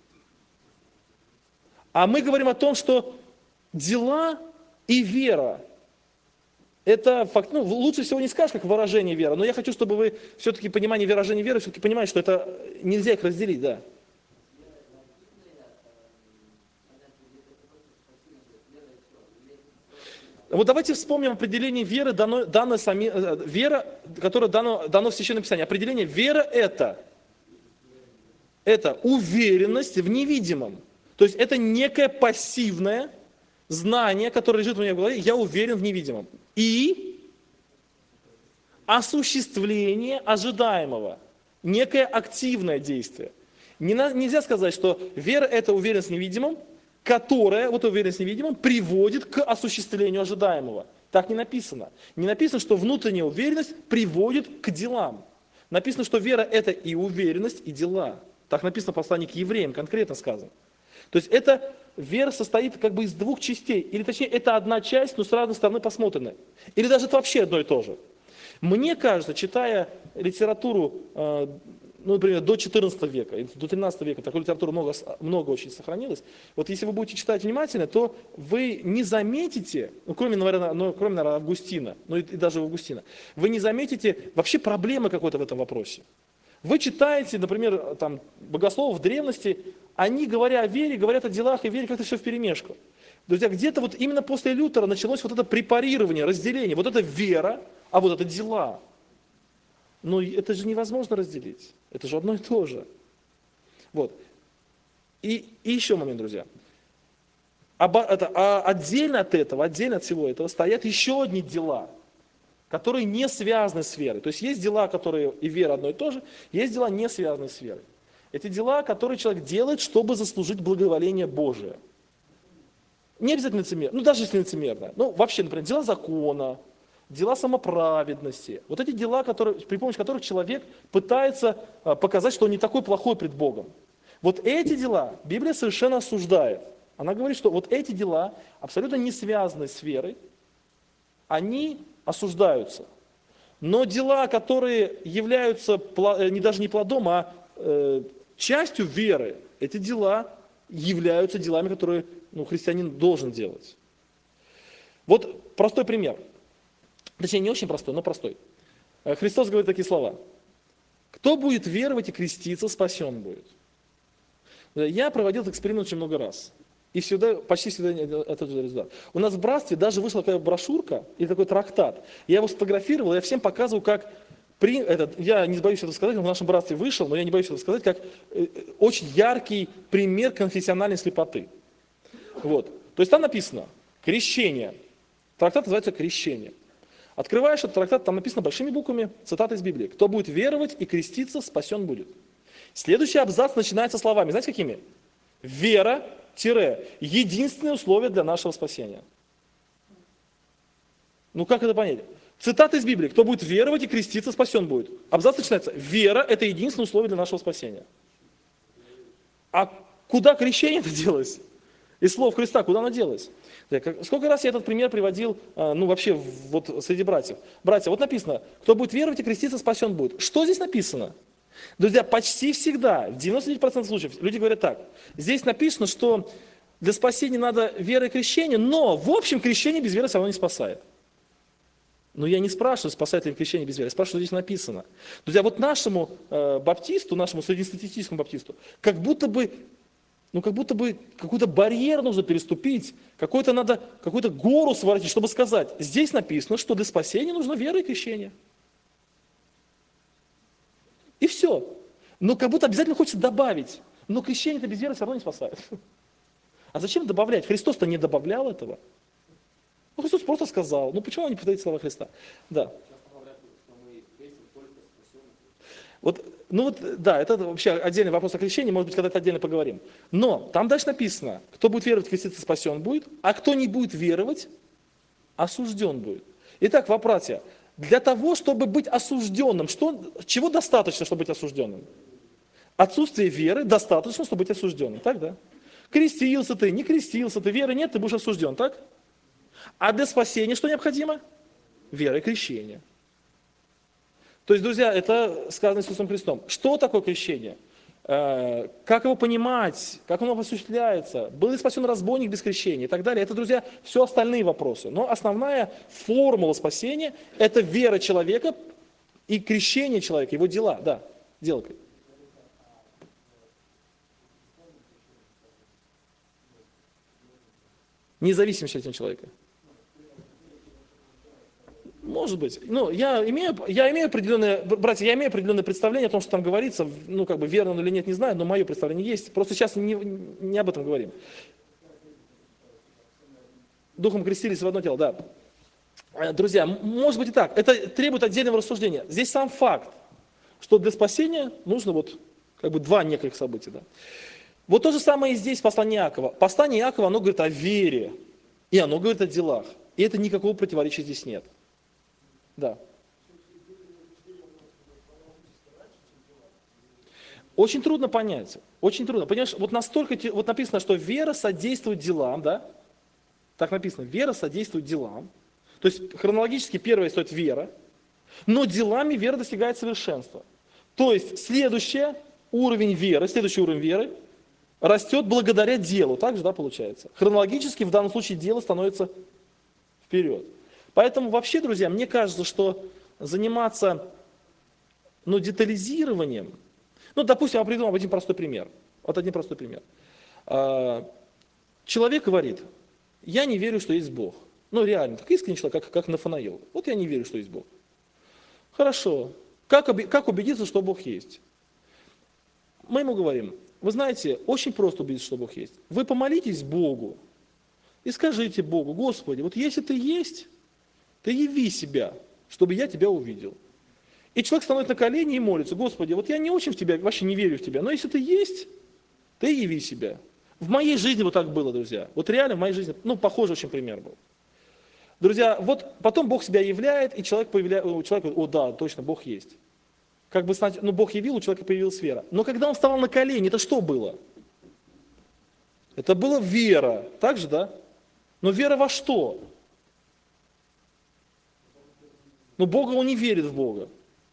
А мы говорим о том, что дела и вера, это факт, лучше всего не скажешь, как выражение веры, но я хочу, чтобы вы все-таки понимание выражения веры, все-таки понимали, что это нельзя их разделить, да. Вот давайте вспомним определение веры, вера, которое дано в Священном Писании. Определение вера это уверенность в невидимом. То есть это некое пассивное знание, которое лежит у меня в голове, я уверен в невидимом. И осуществление ожидаемого, некое активное действие. Нельзя сказать, что вера это уверенность в невидимом, которая, вот уверенность в невидимом, приводит к осуществлению ожидаемого. Так не написано. Не написано, что внутренняя уверенность приводит к делам. Написано, что вера это и уверенность, и дела. Так написано в послании к евреям, конкретно сказано. То есть эта вера состоит как бы из двух частей. Или точнее, это одна часть, но с разной стороны посмотрена. Или даже это вообще одно и то же. Мне кажется, читая литературу, например, до 14 века, до 13 века, такой литературы много очень сохранилось. Вот если вы будете читать внимательно, то вы не заметите, кроме, наверное, Августина, и даже Августина, вы не заметите вообще проблемы какой-то в этом вопросе. Вы читаете, например, там, богословов в древности, они, говоря о вере, говорят о делах и вере, как-то все вперемешку. Друзья, где-то вот именно после Лютера началось вот это препарирование, разделение. Вот это вера, а вот это дела. Но это же невозможно разделить. Это же одно и то же. Вот. И еще момент, друзья. Отдельно от этого, отдельно от всего этого стоят еще одни дела, которые не связаны с верой. То есть есть дела, которые и вера одно и то же, есть дела, не связанные с верой. Эти дела, которые человек делает, чтобы заслужить благоволение Божие. Не обязательно лицемерно, даже если лицемерно. Вообще, например, дела закона, дела самоправедности. Вот эти дела, при помощи которых человек пытается показать, что он не такой плохой пред Богом. Вот эти дела Библия совершенно осуждает. Она говорит, что вот эти дела, абсолютно не связанные с верой, они осуждаются. Но дела, которые являются даже не плодом, а частью веры, эти дела являются делами, которые христианин должен делать. Вот простой пример. Точнее, не очень простой, но простой. Христос говорит такие слова. Кто будет веровать и креститься, спасен будет. Я проводил этот эксперимент очень много раз. И почти всегда это же результат. У нас в братстве даже вышла такая брошюрка или такой трактат. Я его сфотографировал, я всем показывал, как... я не боюсь это сказать, он в нашем братстве вышел, но я не боюсь это сказать, как очень яркий пример конфессиональной слепоты. Вот. То есть там написано «Крещение». Трактат называется «Крещение». Открываешь этот трактат, там написано большими буквами, цитата из Библии. «Кто будет веровать и креститься, спасен будет». Следующий абзац начинается словами, знаете какими? Вера, единственное условие для нашего спасения. Как это понять? Цитата из Библии. Кто будет веровать и креститься, спасен будет. Абзац начинается. Вера – это единственное условие для нашего спасения. А куда крещение-то делось? Из слов Христа, куда оно делось? Сколько раз я этот пример приводил, вообще, вот среди братьев. Братья, вот написано, кто будет веровать и креститься, спасен будет. Что здесь написано? Друзья, почти всегда, в 99% случаев, люди говорят так. Здесь написано, что для спасения надо вера и крещение, но, в общем, крещение без веры все равно не спасает. Но я не спрашиваю, спасает ли крещение без веры, я спрашиваю, что здесь написано. Друзья, вот нашему баптисту, нашему среднестатистическому баптисту, как будто бы какой-то барьер нужно переступить, какую-то гору своротить, чтобы сказать, здесь написано, что для спасения нужна вера и крещение. И все. Но как будто обязательно хочется добавить, но крещение-то без веры все равно не спасает. А зачем добавлять? Христос-то не добавлял этого. Христос просто сказал. Почему они повторяют слова Христа? Да. Это вообще отдельный вопрос о крещении, может быть, когда-то отдельно поговорим. Но там дальше написано, кто будет веровать, креститься, спасен будет, а кто не будет веровать, осужден будет. Итак, братья, для того, чтобы быть осужденным, чего достаточно, чтобы быть осужденным? Отсутствие веры достаточно, чтобы быть осужденным. Так, да? Крестился ты, не крестился ты, веры нет, ты будешь осужден. Так? А для спасения что необходимо? Вера и крещение. То есть, друзья, это сказано Иисусом Христом. Что такое крещение? Как его понимать? Как оно осуществляется? Был ли спасен разбойник без крещения? И так далее. Это, друзья, все остальные вопросы. Но основная формула спасения – это вера человека и крещение человека, его дела. Да, делай. Независимость от человека. Может быть. Ну, я имею определенное, братья, я имею определенное представление о том, что там говорится, ну, как бы верно он или нет, не знаю, но мое представление есть. Просто сейчас не об этом говорим. Духом крестились в одно тело, да. Друзья, может быть и так. Это требует отдельного рассуждения. Здесь сам факт, что для спасения нужно вот как бы два неких события. Да. Вот то же самое и здесь послание Иакова. Послание Иакова, оно говорит о вере, и оно говорит о делах. И это никакого противоречия здесь нет. Да. Очень трудно понять. Очень трудно. Понимаешь, вот настолько, вот написано, что вера содействует делам, да? Так написано, вера содействует делам. То есть хронологически первое стоит вера, но делами вера достигает совершенства. То есть следующий уровень веры растет благодаря делу. Так же, да, получается? Хронологически в данном случае дело становится вперед. Поэтому вообще, друзья, мне кажется, что заниматься детализированием, допустим, я приведу один простой пример. Вот один простой пример. Человек говорит, я не верю, что есть Бог. Реально, так искренний человек, как Нафанаил. Вот я не верю, что есть Бог. Хорошо. Как убедиться, что Бог есть? Мы ему говорим, вы знаете, очень просто убедиться, что Бог есть. Вы помолитесь Богу и скажите Богу, Господи, вот если ты есть, ты яви себя, чтобы я тебя увидел. И человек становится на колени и молится, Господи, вот я не очень в тебя, вообще не верю в тебя, но если ты есть, ты яви себя. В моей жизни вот так было, друзья. Вот реально в моей жизни, похожий очень пример был. Друзья, вот потом Бог себя являет, и человек говорит, о да, точно, Бог есть. Как бы, Бог явил, у человека появилась вера. Но когда он вставал на колени, это что было? Это была вера, так же, да? Но вера во что? Бога он не верит в Бога.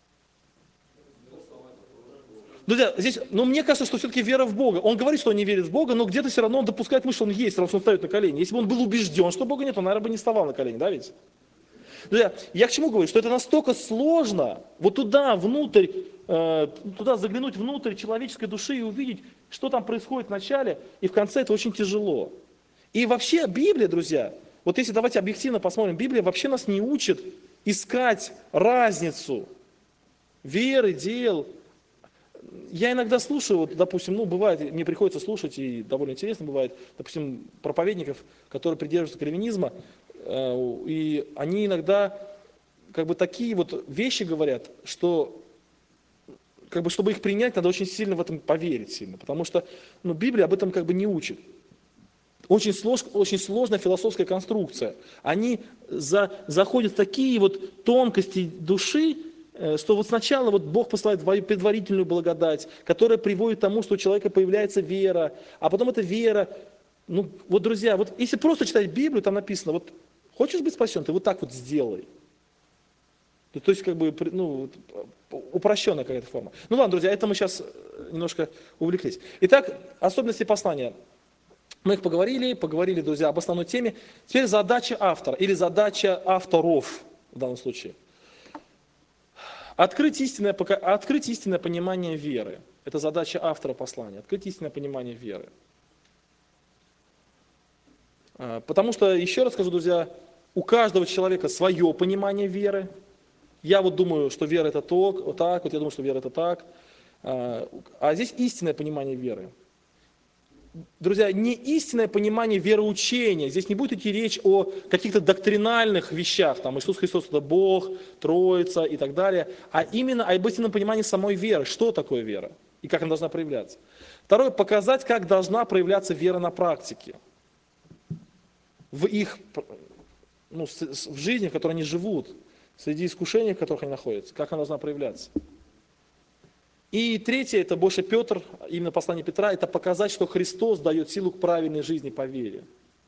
Друзья, здесь, мне кажется, что все-таки вера в Бога. Он говорит, что он не верит в Бога, но где-то все равно он допускает мысль, что он есть, потому что он встает на колени. Если бы он был убежден, что Бога нет, он, наверное, бы не вставал на колени, да ведь? Друзья, я к чему говорю? Что это настолько сложно, вот туда заглянуть внутрь человеческой души и увидеть, что там происходит в начале, и в конце это очень тяжело. И вообще Библия, друзья, вот если давайте объективно посмотрим, Библия вообще нас не учит искать разницу веры, дел. Я иногда слушаю, допустим, бывает, мне приходится слушать, и довольно интересно бывает, допустим, проповедников, которые придерживаются кальвинизма, и они иногда такие вещи говорят, что чтобы их принять, надо очень сильно в этом поверить сильно, потому что Библия об этом не учит. Очень сложная философская конструкция. Они заходят в такие тонкости души, что сначала Бог посылает предварительную благодать, которая приводит к тому, что у человека появляется вера, а потом эта вера, друзья, если просто читать Библию, там написано, хочешь быть спасен, ты вот так сделай. То есть, упрощенная какая-то форма. Ладно, друзья, это мы сейчас немножко увлеклись. Итак, особенности послания. Мы их поговорили, друзья, об основной теме. Теперь задача автора, или задача авторов в данном случае. Открыть истинное понимание веры. Это задача автора послания. Открыть истинное понимание веры. Потому что, еще раз скажу, друзья, у каждого человека свое понимание веры. Я думаю, что вера это так, я думаю, что вера это так. А здесь истинное понимание веры. Друзья, не истинное понимание вероучения. Здесь не будет идти речь о каких-то доктринальных вещах, там Иисус Христос это Бог, Троица и так далее, а именно об истинном понимании самой веры. Что такое вера и как она должна проявляться. Второе, показать, как должна проявляться вера на практике. В их в жизни, в которой они живут, среди искушений, в которых они находятся, как она должна проявляться. И третье, это больше Петр, именно послание Петра, это показать, что Христос дает силу к правильной жизни по вере.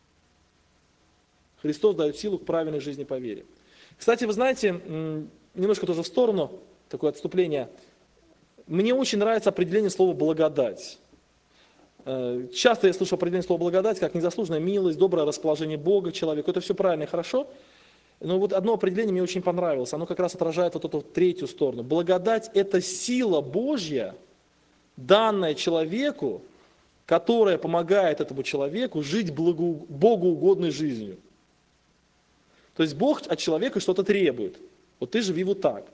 Христос дает силу к правильной жизни по вере. Кстати, вы знаете, немножко тоже в сторону, такое отступление. Мне очень нравится определение слова «благодать». Часто я слышу определение слова «благодать» как незаслуженная милость, доброе расположение Бога к человеку. Это все правильно и хорошо. Но вот одно определение мне очень понравилось. Оно как раз отражает вот эту третью сторону. Благодать – это сила Божья, данная человеку, которая помогает этому человеку жить богоугодной жизнью. То есть Бог от человека что-то требует. Вот ты живи вот так.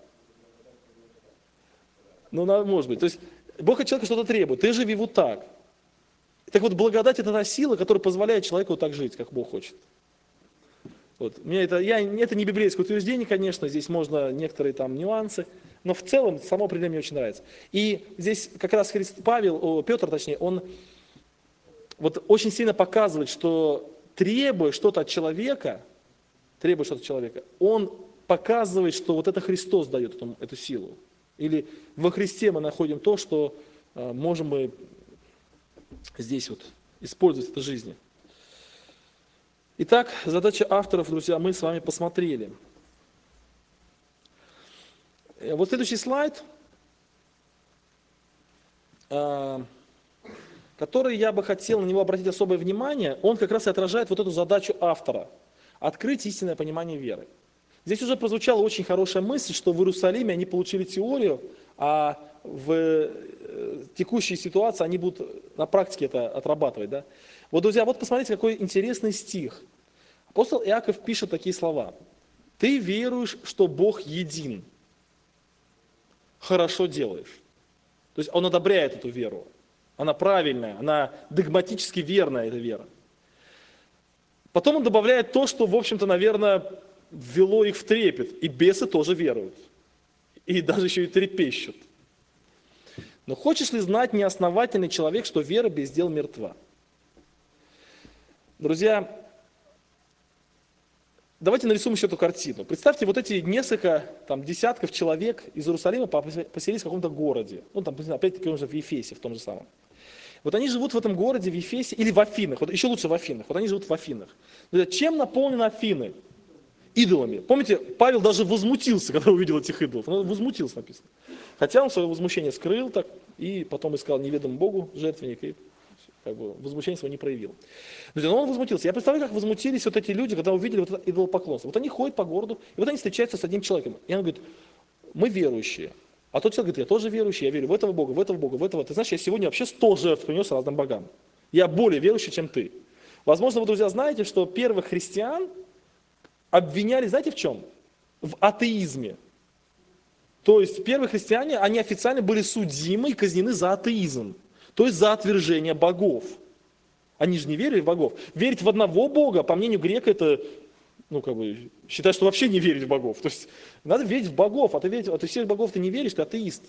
Ну, может быть. То есть Бог от человека что-то требует. Ты живи вот так. Так вот, благодать – это та сила, которая позволяет человеку вот так жить, как Бог хочет. Вот. Это не библейское утверждение, конечно, здесь можно некоторые там нюансы, но в целом само определение мне очень нравится. И здесь как раз Петр, точнее, он вот очень сильно показывает, что требуя что-то от человека, он показывает, что вот это Христос дает эту силу. Или во Христе мы находим то, что можем мы здесь вот использовать в этой жизни. Итак, задача авторов, друзья, мы с вами посмотрели. Вот следующий слайд, который я бы хотел на него обратить особое внимание, он как раз и отражает вот эту задачу автора – открыть истинное понимание веры. Здесь уже прозвучала очень хорошая мысль, что в Иерусалиме они получили теорию, а в текущей ситуации они будут на практике это отрабатывать. Да? Вот, друзья, вот посмотрите, какой интересный стих. Апостол Иаков пишет такие слова. «Ты веруешь, что Бог един. Хорошо делаешь». То есть он одобряет эту веру. Она правильная, она догматически верная, эта вера. Потом он добавляет то, что, в общем-то, наверное, ввело их в трепет. И бесы тоже веруют. И даже еще и трепещут. Но хочешь ли знать, неосновательный человек, что вера без дел мертва? Друзья, давайте нарисуем еще эту картину. Представьте, вот эти несколько десятков человек из Иерусалима поселились в каком-то городе. Ну, там, опять-таки, уже в Ефесе, в том же самом. Вот они живут в этом городе, в Ефесе, или в Афинах, вот еще лучше в Афинах. Вот они живут в Афинах. Чем наполнены Афины? Идолами. Помните, Павел даже возмутился, когда увидел этих идолов. Он возмутился, написано. Хотя он свое возмущение скрыл так, и потом искал неведомому Богу жертвенник, и возмущение свое не проявил. Но он возмутился. Я представляю, как возмутились вот эти люди, когда увидели вот это идолопоклонство. Вот они ходят по городу, и вот они встречаются с одним человеком. И он говорит, мы верующие. А тот человек говорит, я тоже верующий, я верю в этого Бога, в этого Бога, в этого. Ты знаешь, я сегодня вообще 100 жертв принес разным богам. Я более верующий, чем ты. Возможно, вы, друзья, знаете, что первых христиан обвиняли, знаете, в чем? В атеизме. То есть первые христиане, они официально были судимы и казнены за атеизм. То есть за отвержение богов. Они же не верили в богов. Верить в одного бога, по мнению грека, это, считать, что вообще не верить в богов. То есть надо верить в богов, а ты всех богов ты не веришь, ты атеист.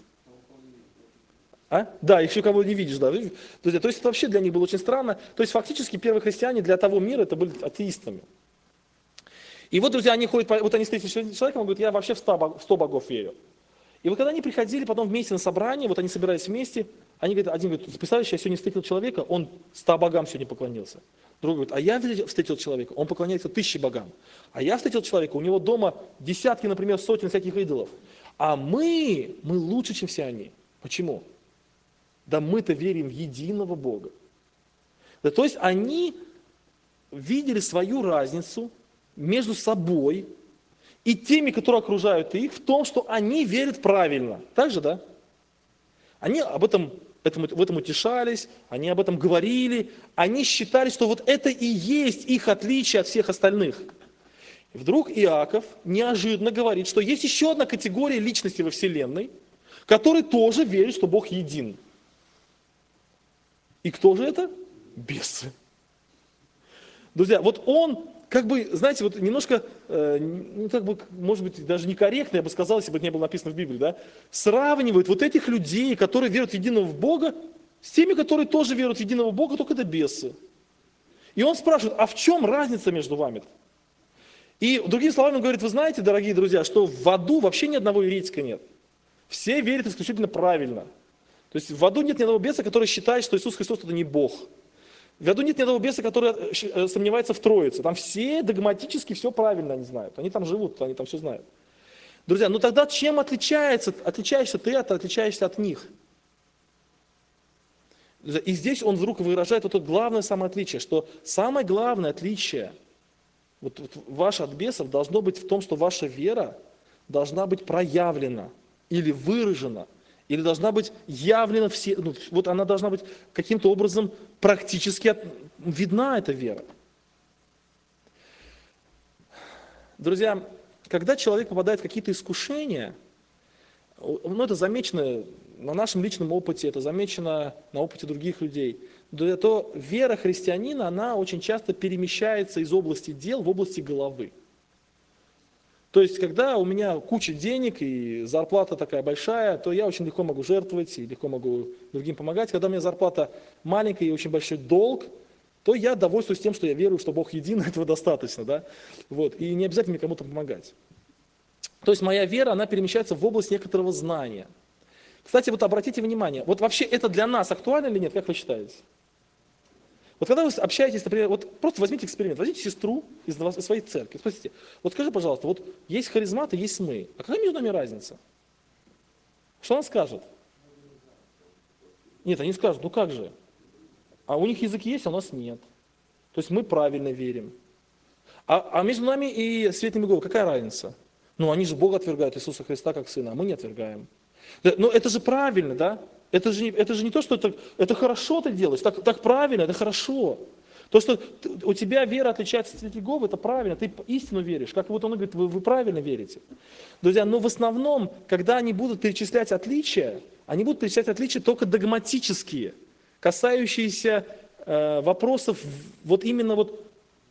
Да, еще кого не видишь, да. То есть это вообще для них было очень странно. То есть фактически первые христиане для того мира это были атеистами. И вот, друзья, они ходят, вот они встретились с человеком, он говорит, я вообще в 100 богов верю. И вот когда они приходили потом вместе на собрание, вот они собирались вместе, один говорит, представляешь, я сегодня встретил человека, он 100 богам сегодня поклонился. Другой говорит, а я встретил человека, он поклоняется 1000 богам. А я встретил человека, у него дома десятки, например, сотен всяких идолов. А мы лучше, чем все они. Почему? Да мы-то верим в единого Бога. Да, то есть они видели свою разницу между собой и теми, которые окружают их, в том, что они верят правильно. Так же, да? Они в этом утешались, они об этом говорили, они считали, что вот это и есть их отличие от всех остальных. И вдруг Иаков неожиданно говорит, что есть еще одна категория личности во Вселенной, которые тоже верят, что Бог един. И кто же это? Бесы. Друзья, вот он, знаете, вот немножко, может быть, даже некорректно, я бы сказал, если бы это не было написано в Библии, да, сравнивает вот этих людей, которые верят в единого Бога, с теми, которые тоже верят в единого Бога, только это бесы. И он спрашивает, а в чем разница между вами-то? И другими словами он говорит, вы знаете, дорогие друзья, что в аду вообще ни одного еретика нет. Все верят исключительно правильно. То есть в аду нет ни одного беса, который считает, что Иисус Христос это не Бог. В аду нет ни одного беса, который сомневается в Троице. Там все догматически все правильно они знают. Они там живут, они там все знают. Друзья, ну тогда чем отличаешься ты отличаешься от них? И здесь он вдруг выражает вот это главное самое отличие, что самое главное отличие вот ваше от бесов должно быть в том, что ваша вера должна быть проявлена или выражена, или должна быть явлена все, ну, вот она должна быть каким-то образом практически видна, эта вера. Друзья, когда человек попадает в какие-то искушения, ну, это замечено на нашем личном опыте, это замечено на опыте других людей, то вера христианина, она очень часто перемещается из области дел в области головы. То есть, когда у меня куча денег и зарплата такая большая, то я очень легко могу жертвовать и легко могу другим помогать. Когда у меня зарплата маленькая и очень большой долг, то я довольствуюсь тем, что я верую, что Бог един, этого достаточно. Да? Вот, и не обязательно мне кому-то помогать. То есть моя вера, она перемещается в область некоторого знания. Кстати, вот обратите внимание, вот вообще это для нас актуально или нет, как вы считаете? Вот когда вы общаетесь, например, вот просто возьмите эксперимент, возьмите сестру из своей церкви, спросите, вот скажи, пожалуйста, вот есть харизматы, есть мы, а какая между нами разница? Что она скажет? Нет, они скажут, ну как же? А у них язык есть, а у нас нет. То есть мы правильно верим. А между нами и Светлым Иеговой какая разница? Ну они же Бога отвергают, Иисуса Христа как Сына, а мы не отвергаем. Но это же правильно, да? Это же не то, что это хорошо ты делаешь, так правильно, это хорошо. То, что у тебя вера отличается от Светлой Иеговы, это правильно, ты истину веришь. Как вот он говорит, вы правильно верите. Друзья, но в основном, когда они будут перечислять отличия, они будут перечислять отличия только догматические, касающиеся вопросов вот именно вот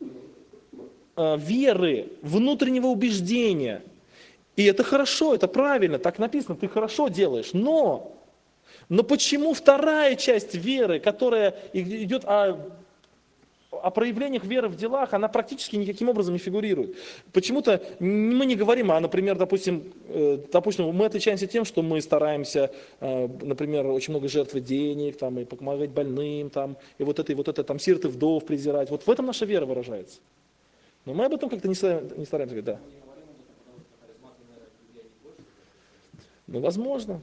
веры, внутреннего убеждения. И это хорошо, это правильно, так написано, ты хорошо делаешь. Но почему вторая часть веры, которая идет о проявлениях веры в делах, она практически никаким образом не фигурирует? Почему-то мы не говорим, например, допустим, мы отличаемся тем, что мы стараемся, например, очень много жертвовать денег, там, и помогать больным, там, и вот это, там, сирот и вдов презирать. Вот в этом наша вера выражается. Но мы об этом как-то не стараемся говорить, да. Ну, возможно.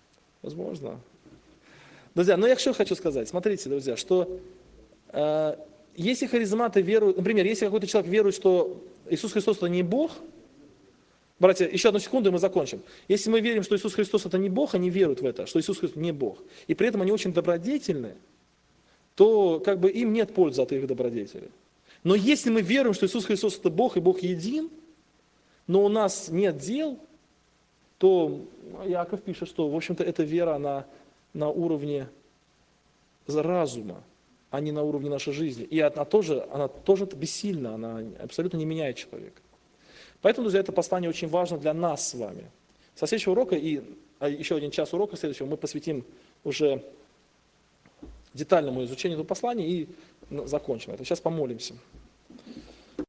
Друзья, я что хочу сказать. Смотрите, друзья, что если харизматы веруют, например, если какой-то человек верует, что Иисус Христос это не Бог, братья, еще одну секунду, и мы закончим. Если мы верим, что Иисус Христос это не Бог, они веруют в это, что Иисус Христос не Бог, и при этом они очень добродетельны, то как бы им нет пользы от их добродетели. Но если мы веруем, что Иисус Христос это Бог, и Бог един, но у нас нет дел, то Иаков пишет, что, в общем-то, эта вера, она на уровне разума, а не на уровне нашей жизни. И она тоже бессильна, она абсолютно не меняет человека. Поэтому, друзья, это послание очень важно для нас с вами. Со следующего урока и еще один час урока следующего мы посвятим уже детальному изучению этого послания и закончим это. Сейчас помолимся.